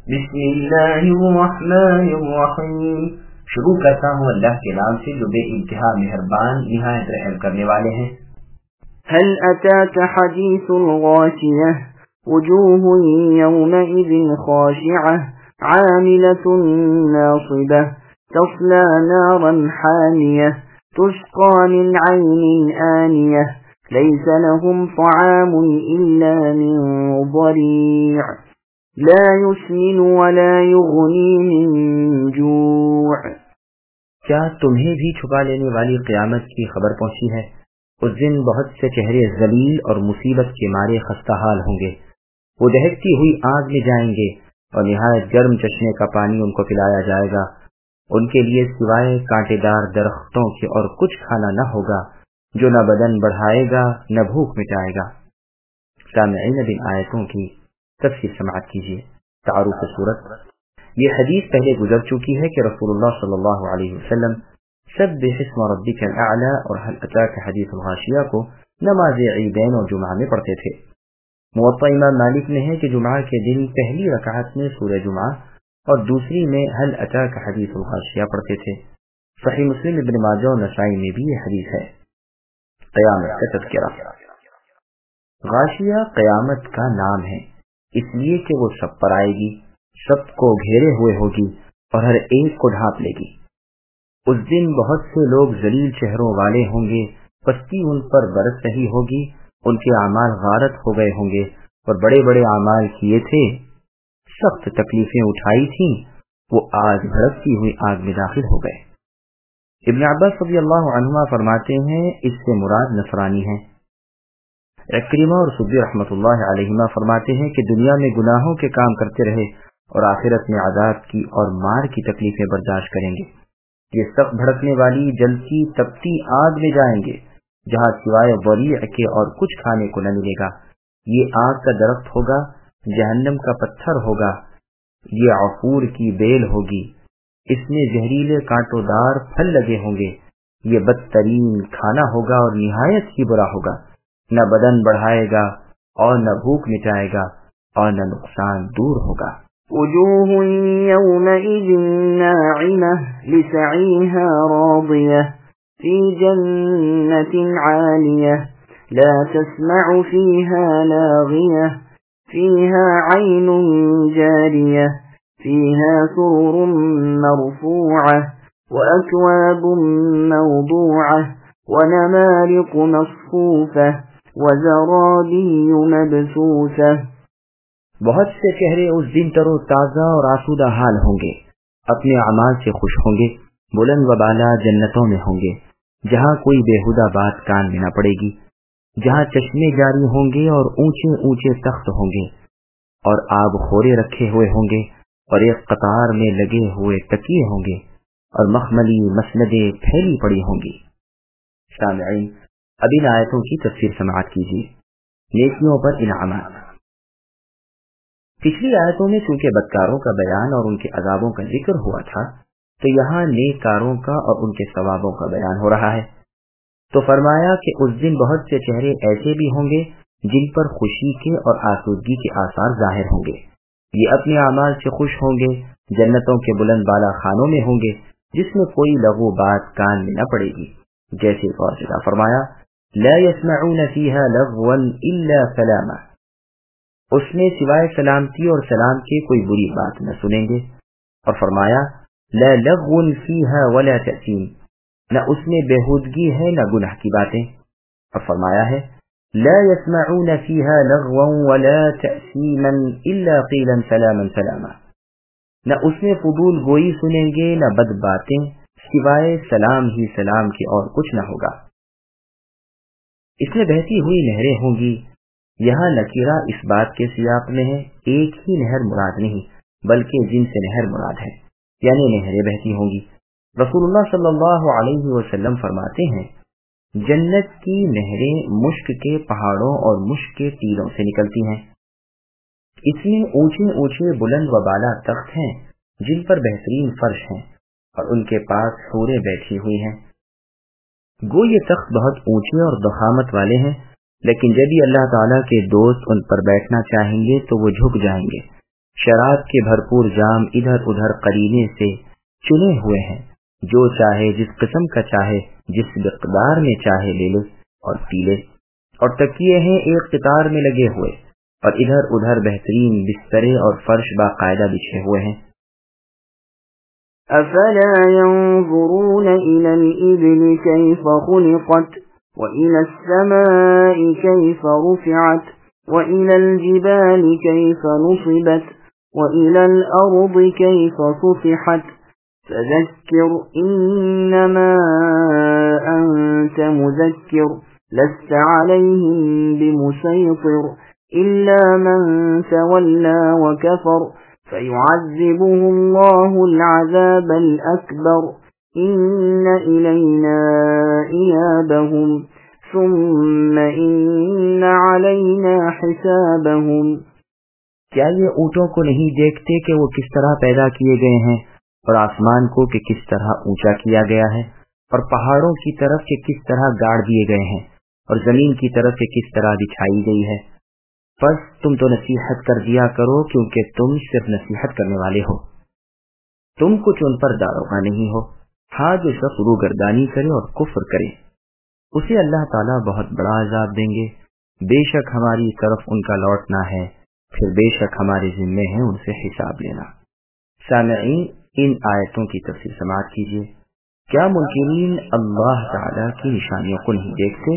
بسم اللہ الرحمن الرحیم. شروع کرتا ہوں اللہ کے نام سے جو بے انتہا مہربان نہایت رحم کرنے والے ہیں. هل أتاك حديث الغاشية وجوه يومئذ خاشعة عاملة ناصبة تصلى نارا حامية تسقى من عين آنية ليس لهم طعام إلا من ضريع لا يسمن ولا يغني من جوع. کیا تمہیں بھی چھپا لینے والی قیامت کی خبر پہنچی ہے؟ اس دن بہت سے چہرے ذلیل اور مصیبت کے مارے خستہ حال ہوں گے. وہ دہکتی ہوئی آگ میں جائیں گے اور نہایت گرم چشمے کا پانی ان کو پلایا جائے گا. ان کے لیے سوائے کانٹے دار درختوں کے اور کچھ کھانا نہ ہوگا جو نہ بدن بڑھائے گا نہ بھوک مٹائے گا. سامعین اب ان آیتوں کی تفسیر سماعت کیجیے. تعارف صورت. یہ حدیث پہلے گزر چکی ہے کہ رسول اللہ صلی اللہ علیہ وسلم سبح اسم ربک الاعلی اور هل اتاک حدیث الغاشیہ کو نماز عیدین اور جمعہ میں پڑھتے تھے. موطا امام مالک میں ہے کہ جمعہ کے دن پہلی رکعت میں سورہ جمعہ اور دوسری میں هل اتاک حدیث الغاشیہ پڑھتے تھے. صحیح مسلم، ابن ماجہ اور نسائی میں بھی یہ حدیث ہے. قیامت کا تذکرہ. غاشیہ قیامت کا نام ہے اس لیے کہ وہ سب پر آئے گی، سب کو گھیرے ہوئے ہوگی اور ہر ایک کو ڈھانپ لے گی. اس دن بہت سے لوگ ذلیل چہروں والے ہوں گے، پستی ان پر برس رہی ہوگی، ان کے اعمال غارت ہو گئے ہوں گے اور بڑے بڑے اعمال کیے تھے، سخت تکلیفیں اٹھائی تھیں، وہ آج بھڑکتی ہوئی آگ میں داخل ہو گئے. ابن عباس رضی اللہ عنہما فرماتے ہیں اس سے مراد نصرانی ہیں. اکرمہ اور سدی رحمۃ اللہ علیہما فرماتے ہیں کہ دنیا میں گناہوں کے کام کرتے رہے اور آخرت میں عذاب کی اور مار کی تکلیفیں برداشت کریں گے. یہ سخت بھڑکنے والی جلتی تپتی آگ میں جائیں گے جہاں سوائے وریع کے اور کچھ کھانے کو نہ ملے گا. یہ آگ کا درخت ہوگا، جہنم کا پتھر ہوگا، یہ عفور کی بیل ہوگی، اس میں زہریلے کانٹوں دار پھل لگے ہوں گے. یہ بدترین کھانا ہوگا اور نہایت ہی برا ہوگا، نہ بدن بڑھائے گا اور نہ بھوک مٹائے گا اور نہ نقصان دور ہوگا. وجوه يومئذ ناعمة لسعيها راضية في جنة عالية لا تسمع فيها لاغية فيها عين جارية فيها سرر مرفوعة وأكواب موضوعة ونمارق مصفوفة وزرابي مبثوثة. بہت سے چہرے اس دن تر و تازہ اور آسودہ حال ہوں گے، اپنے اعمال سے خوش ہوں گے، بلند و بالا جنتوں میں ہوں گے جہاں کوئی بیہودہ بات کان میں نہ پڑے گی، جہاں چشمے جاری ہوں گے اور اونچے اونچے تخت ہوں گے اور آب خورے رکھے ہوئے ہوں گے اور ایک قطار میں لگے ہوئے تکیے ہوں گے اور مخملی مسندیں پھیلی پڑی ہوں گی. سامعین اب ان آیتوں کی تفسیر سماعت کیجیے. نیکیوں پر انعامات. پچھلی آیتوں میں چونکہ بدکاروں کا بیان اور ان کے عذابوں کا ذکر ہوا تھا تو یہاں نیک کاروں کا اور ان کے ثوابوں کا بیان ہو رہا ہے. تو فرمایا کہ اس دن بہت سے چہرے ایسے بھی ہوں گے جن پر خوشی کے اور آسودگی کے آثار ظاہر ہوں گے. یہ اپنے اعمال سے خوش ہوں گے، جنتوں کے بلند بالا خانوں میں ہوں گے جس میں کوئی لغو بات کان میں نہ پڑے گی. جیسے فارشدہ فرمایا لا يسمعون فيها لغوا الا سلاما، اس میں سوائے سلامتی اور سلام کے کوئی بری بات نہ سنیں گے. اور فرمایا لا لغو فيها ولا تأثیم، نہ اس میں بےہودگی ہے نہ گناہ کی باتیں. اور فرمایا ہے لا يسمعون فيها لغوا ولا تأثیما الا قیلا سلاما سلاما، نہ اس میں فضول گوئی سنیں گے نہ بد باتیں سوائے سلام ہی سلام کے اور کچھ نہ ہوگا. اس میں بہتی ہوئی نہریں ہوں گی. یہاں نکیرہ اس بات کے سیاق میں ہے ایک ہی نہر مراد نہیں بلکہ جن سے نہر مراد ہے، یعنی نہریں بہتی ہوں گی. رسول اللہ صلی اللہ علیہ وسلم فرماتے ہیں جنت کی نہریں مشک کے پہاڑوں اور مشک کے ٹیلوں سے نکلتی ہیں. اس میں اونچے اونچے بلند و بالا تخت ہیں جن پر بہترین فرش ہیں اور ان کے پاس حوریں بیٹھی ہوئی ہیں. گو یہ تخت بہت اونچے اور ضخامت والے ہیں، لیکن جب ہی اللہ تعالیٰ کے دوست ان پر بیٹھنا چاہیں گے تو وہ جھک جائیں گے، शराब के भरपूर जाम इधर उधर करीने से चुने हुए हैं, जो चाहे जिस किस्म का चाहे जिस मिक़दार में चाहे ले ले और पी ले। और तकिए हैं एक कतार में लगे हुए, और इधर उधर बेहतरीन बिस्तरे और फर्श बाकायदा बिछे हुए हैं। أفلا ينظرون إلى الإبل كيف خلقت وإلى السماء كيف رفعت وإلى الجبال كيف نصبت وإلى الأرض كيف سطحت فذكر إنما أنت مذكر لست عليهم بمسيطر إلا من تولى وكفر فيعذبه الله العذاب الأكبر إن إلينا إيابهم ثم إن علينا حسابهم۔ کیا یہ اونٹوں کو نہیں دیکھتے کہ وہ کس طرح پیدا کیے گئے ہیں، اور آسمان کو کہ کس طرح اونچا کیا گیا ہے، اور پہاڑوں کی طرف کہ کس طرح گاڑ دیے گئے ہیں، اور زمین کی طرف کہ کس طرح بچھائی گئی ہے؟ بس تم تو نصیحت کر دیا کرو، کیونکہ تم صرف نصیحت کرنے والے ہو، تم کچھ ان پر داروغہ نہیں ہو۔ ہاں، جو شخص روگردانی کرے اور کفر کرے اسے اللہ تعالیٰ بہت بڑا عذاب دیں گے۔ بے شک ہماری طرف ان کا لوٹنا ہے، پھر بے شک ہمارے ذمے ہیں ان سے حساب لینا۔ سامعین، ان آیتوں کی تفسیر سماعت کیجیے۔ کیا منکرین اللہ تعالیٰ کی نشانیوں کو نہیں دیکھتے؟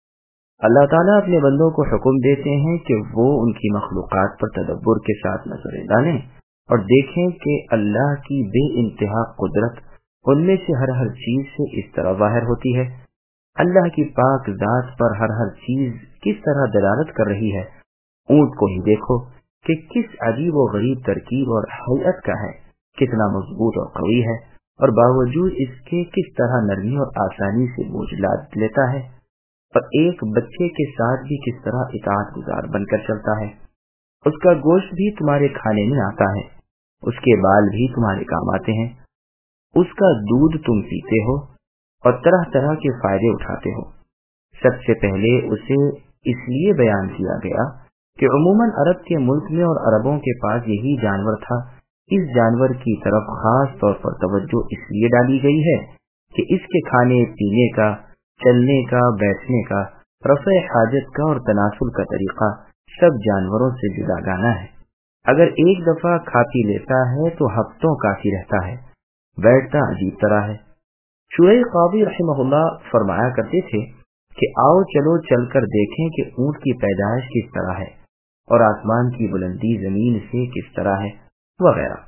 اللہ تعالیٰ اپنے بندوں کو حکم دیتے ہیں کہ وہ ان کی مخلوقات پر تدبر کے ساتھ نظریں ڈالیں اور دیکھیں کہ اللہ کی بے انتہا قدرت ان میں سے ہر چیز سے اس طرح ظاہر ہوتی ہے۔ اللہ کی پاک ذات پر ہر چیز کس طرح دلالت کر رہی ہے۔ اونٹ کو ہی دیکھو کہ کس عجیب و غریب ترکیب اور حیت کا ہے، کتنا مضبوط اور قوی ہے، اور باوجود اس کے کس طرح نرمی اور آسانی سے بوجھ لاد لیتا ہے، اور ایک بچے کے ساتھ بھی کس طرح اطاعت گزار بن کر چلتا ہے۔ اس کا گوشت بھی تمہارے کھانے میں آتا ہے، اس کے بال بھی تمہارے کام آتے ہیں، اس کا دودھ تم پیتے ہو اور طرح طرح کے فائدے اٹھاتے ہو۔ سب سے پہلے اسے اس لیے بیان کیا گیا کہ عموماً عرب کے ملک میں اور عربوں کے پاس یہی جانور تھا۔ اس جانور کی طرف خاص طور پر توجہ اس لیے ڈالی گئی ہے کہ اس کے کھانے پینے کا، چلنے کا، بیٹھنے کا، رفع حاجت کا اور تناسل کا طریقہ سب جانوروں سے جدا گانا ہے۔ اگر ایک دفعہ کھا پی لیتا ہے تو ہفتوں کافی رہتا ہے، بیٹھتا عجیب طرح ہے۔ شعیب قاضی رحمہ اللہ فرمایا کرتے تھے کہ آؤ چلو چل کر دیکھیں کہ اونٹ کی پیدائش کس طرح ہے اور آسمان کی بلندی زمین سے کس طرح ہے، وغیرہ۔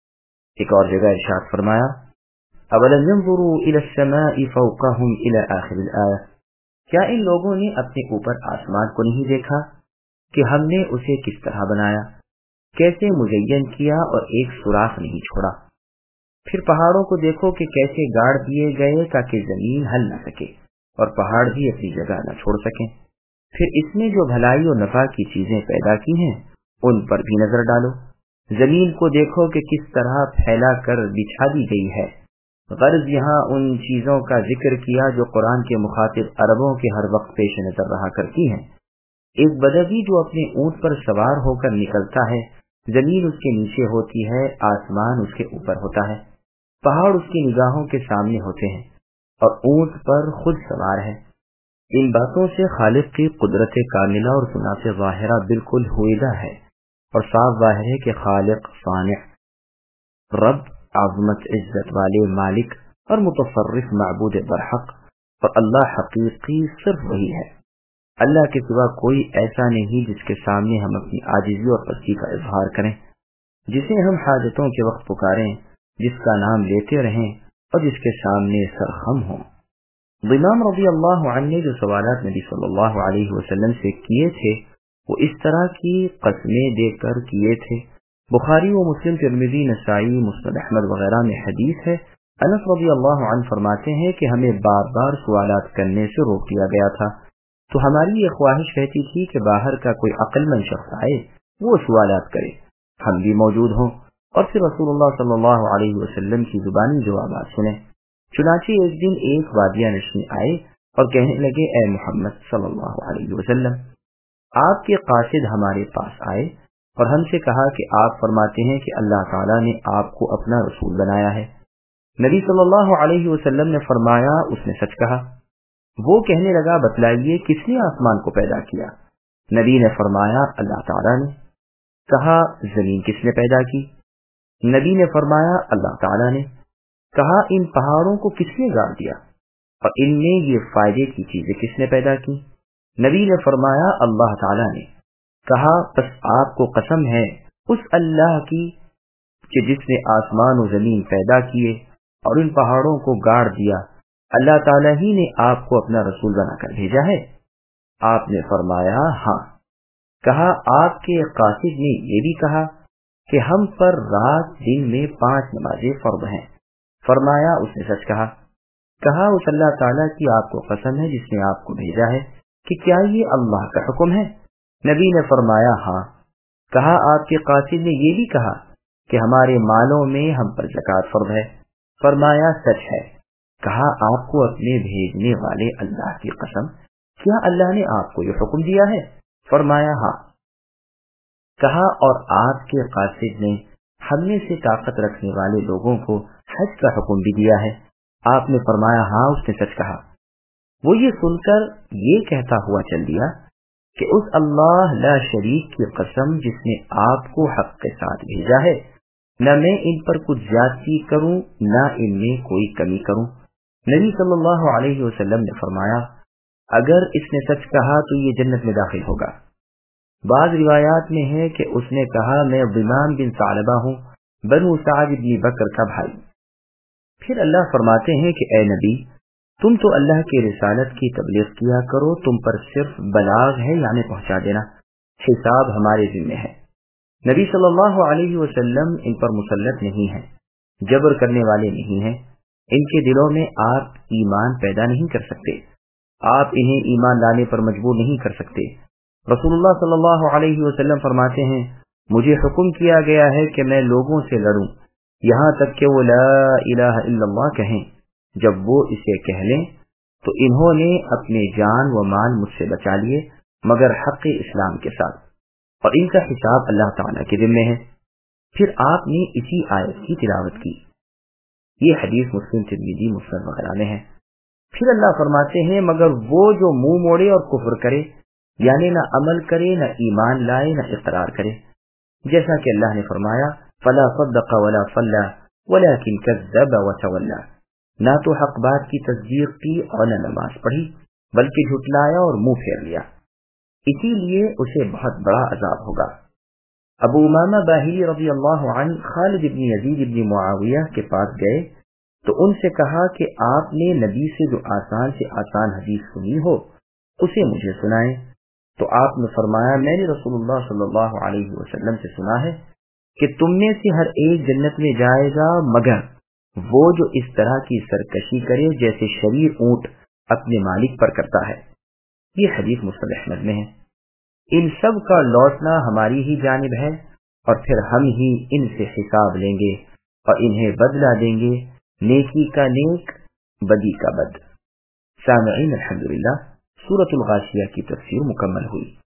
ایک اور جگہ ارشاد فرمایا، اولم ينظروا الى السماء فوقهم الى آخر الآیہ، کیا ان لوگوں نے اپنے اوپر آسمان کو نہیں دیکھا کہ ہم نے اسے کس طرح بنایا، کیسے مزین کیا اور ایک سوراخ نہیں چھوڑا۔ پھر پہاڑوں کو دیکھو کہ کیسے گاڑ دیے گئے تاکہ زمین ہل نہ سکے اور پہاڑ بھی اپنی جگہ نہ چھوڑ سکیں۔ پھر اس میں جو بھلائی اور نفع کی چیزیں پیدا کی ہیں ان پر بھی نظر ڈالو۔ زمین کو دیکھو کہ کس طرح پھیلا کر بچھا دی گئی ہے۔ غرض یہاں ان چیزوں کا ذکر کیا جو قرآن کے مخاطب عربوں کے ہر وقت پیش نظر رہا کرتی ہیں۔ ایک بدوی جو اپنے اونٹ پر سوار ہو کر نکلتا ہے، زمین اس کے نیچے ہوتی ہے، آسمان اس کے اوپر ہوتا ہے، پہاڑ اس کی نگاہوں کے سامنے ہوتے ہیں اور اونٹ پر خود سوار ہے۔ ان باتوں سے خالق کی قدرت کاملہ اور صنعت ظاہرہ بالکل ہوئیدہ ہے اور صاف ظاہر ہے کہ خالق، صانع، رب، عظمت عزت والے مالک اور متصرف معبود برحق اور اللہ حقیقی صرف وہی ہے۔ اللہ کے سوا کوئی ایسا نہیں جس کے سامنے ہم اپنی عاجزی اور پستی کا اظہار کریں، جسے ہم حاجتوں کے وقت پکاریں، جس کا نام لیتے رہیں اور جس کے سامنے سرخم ہوں۔ امام رضی اللہ عنہ نے جو سوالات نبی صلی اللہ علیہ وسلم سے کیے تھے وہ اس طرح کی قسمیں دے کر کیے تھے۔ بخاری و مسلم، ترمذی، نسائی، مسند احمد وغیرہ میں حدیث ہے۔ انس رضی اللہ عنہ فرماتے ہیں کہ ہمیں بار بار سوالات کرنے سے روک دیا گیا تھا، تو ہماری یہ خواہش رہتی تھی کہ باہر کا کوئی عقل مند شخص آئے، وہ سوالات کرے، ہم بھی موجود ہوں اور پھر رسول اللہ صلی اللہ علیہ وسلم کی زبانی جوابات سنیں۔ چنانچہ ایک دن ایک وادیہ نشین آئے اور کہنے لگے، اے محمد صلی اللہ علیہ وسلم، آپ کے قاصد ہمارے پاس آئے اور ہم سے کہا کہ آپ فرماتے ہیں کہ اللہ تعالیٰ نے آپ کو اپنا رسول بنایا ہے۔ نبی صلی اللہ علیہ وسلم نے فرمایا اس نے سچ کہا۔ وہ کہنے لگا بتلائیے کس نے آسمان کو پیدا کیا؟ نبی نے فرمایا اللہ تعالیٰ نے۔ کہا زمین کس نے پیدا کی؟ نبی نے فرمایا اللہ تعالیٰ نے۔ کہا ان پہاڑوں کو کس نے گاڑ دیا اور ان میں یہ فائدے کی چیزیں کس نے پیدا کی؟ نبی نے فرمایا اللہ تعالیٰ نے۔ کہا بس آپ کو قسم ہے اس اللہ کی کہ جس نے آسمان و زمین پیدا کیے اور ان پہاڑوں کو گاڑ دیا، اللہ تعالیٰ ہی نے آپ کو اپنا رسول بنا کر بھیجا ہے؟ آپ نے فرمایا ہاں۔ کہا آپ کے قاصد نے یہ بھی کہا کہ ہم پر رات دن میں 5 نمازیں فرض ہیں؟ فرمایا اس نے سچ کہا۔ کہا اس اللہ تعالیٰ کی آپ کو قسم ہے جس نے آپ کو بھیجا ہے کہ کیا یہ اللہ کا حکم ہے؟ نبی نے فرمایا ہاں۔ کہا آپ کے قاصد نے یہ بھی کہا کہ ہمارے مالوں میں ہم پر زکوٰۃ فرض ہے؟ فرمایا سچ ہے۔ کہا آپ کو اپنے بھیجنے والے اللہ کی قسم، کیا اللہ نے آپ کو یہ حکم دیا ہے؟ فرمایا ہاں۔ کہا اور آپ کے قاصد نے ہم میں سے طاقت رکھنے والے لوگوں کو حج کا حکم بھی دیا ہے؟ آپ نے فرمایا ہاں، اس نے سچ کہا۔ وہ یہ سن کر یہ کہتا ہوا چل دیا کہ اس اللہ لا شریک کی قسم جس نے آپ کو حق کے ساتھ بھیجا ہے، نہ میں ان پر کچھ زیادتی کروں نہ ان میں کوئی کمی کروں۔ نبی صلی اللہ علیہ وسلم نے فرمایا اگر اس نے سچ کہا تو یہ جنت میں داخل ہوگا۔ بعض روایات میں ہے کہ اس نے کہا میں ضمان بن ثعلبہ ہوں، بنو سعد بن بکر کا بھائی۔ پھر اللہ فرماتے ہیں کہ اے نبی تم تو اللہ کی رسالت کی تبلیغ کیا کرو، تم پر صرف بلاغ ہے یعنی پہنچا دینا، حساب ہمارے ذمہ ہے۔ نبی صلی اللہ علیہ وسلم ان پر مسلط نہیں ہیں، جبر کرنے والے نہیں ہیں، ان کے دلوں میں آپ ایمان پیدا نہیں کر سکتے، آپ انہیں ایمان لانے پر مجبور نہیں کر سکتے۔ رسول اللہ صلی اللہ علیہ وسلم فرماتے ہیں مجھے حکم کیا گیا ہے کہ میں لوگوں سے لڑوں یہاں تک کہ وہ لا الہ الا اللہ کہیں۔ جب وہ اسے کہہ لیں تو انہوں نے اپنے جان و مال مجھ سے بچا لیے مگر حق اسلام کے ساتھ، اور ان کا حساب اللہ تعالیٰ کے ذمہ ہے۔ پھر آپ نے اسی آیت کی تلاوت کی۔ یہ حدیث مسلم، ترمذی، مسند وغیرہ میں ہے۔ پھر اللہ فرماتے ہیں مگر وہ جو منہ موڑے اور کفر کرے، یعنی نہ عمل کرے، نہ ایمان لائے، نہ اقرار کرے، جیسا کہ اللہ نے فرمایا فلا صدق ولا صلى ولكن كذب وتولى، نہ تو حق بات کی تصدیق کی اور نہ نماز پڑھی بلکہ جھٹلایا اور منہ پھیر لیا، اسی لیے اسے بہت بڑا عذاب ہوگا۔ ابو امامہ باہلی رضی اللہ عنہ خالد بن یزید بن معاویہ کے پاس گئے تو ان سے کہا کہ آپ نے نبی سے جو آسان سے آسان حدیث سنی ہو اسے مجھے سنائیں۔ تو آپ نے فرمایا میں نے رسول اللہ صلی اللہ علیہ وسلم سے سنا ہے کہ تم میں سے ہر ایک جنت میں جائے گا مگر وہ جو اس طرح کی سرکشی کرے جیسے شریر اونٹ اپنے مالک پر کرتا ہے۔ یہ حدیث مسند احمد میں ہے۔ ان سب کا لوٹنا ہماری ہی جانب ہے اور پھر ہم ہی ان سے حساب لیں گے اور انہیں بدلہ دیں گے، نیکی کا نیک، بدی کا بد۔ سامعین الحمدللہ، سورۃ الغاشیہ کی تفسیر مکمل ہوئی۔